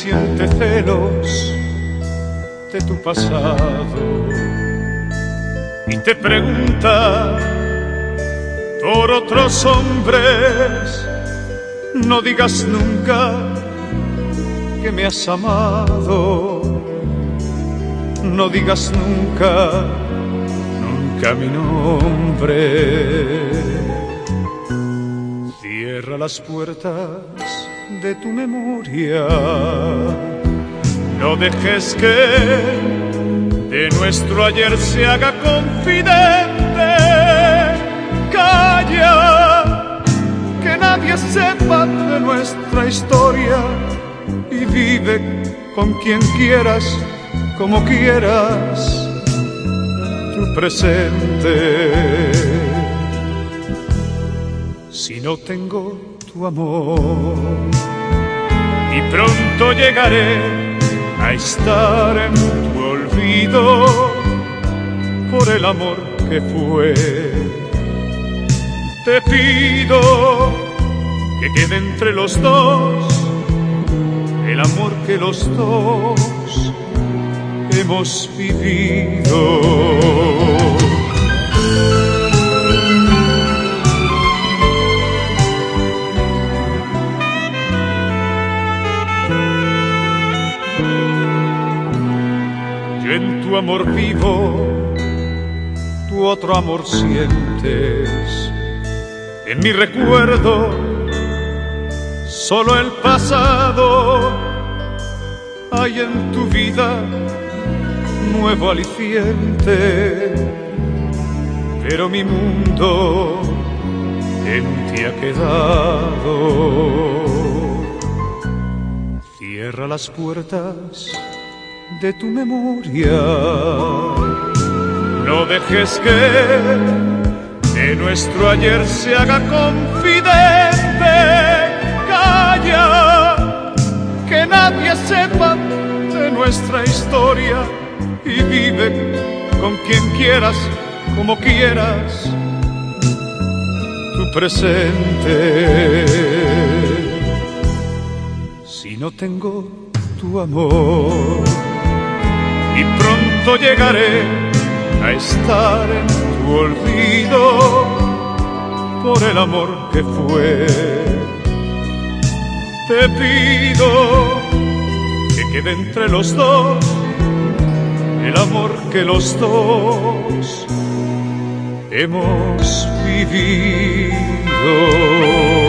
siente celos de tu pasado y te pregunta por otros hombres, no digas nunca que me has amado, no digas nunca, nunca mi nombre. Cierra las puertas de tu memoria, no dejes que de nuestro ayer se haga confidente. Calla, que nadie sepa de nuestra historia y vive con quien quieras, como quieras, tu presente. Si no tengo tu amor y pronto llegaré a estar en tu olvido por el amor que fue, te pido que quede entre los dos el amor que los dos hemos vivido. Yo en tu amor vivo, tu otro amor sientes. En mi recuerdo, solo el pasado. Hay en tu vida nuevo aliciente, pero mi mundo en ti ha quedado. Cierra las puertas de tu memoria, no dejes que de nuestro ayer se haga confidente. Calla, que nadie sepa de nuestra historia y vive con quien quieras, como quieras, tu presente. Si no tengo tu amor y pronto llegaré a estar en tu olvido por el amor que fue, te pido que quede entre los dos el amor que los dos hemos vivido.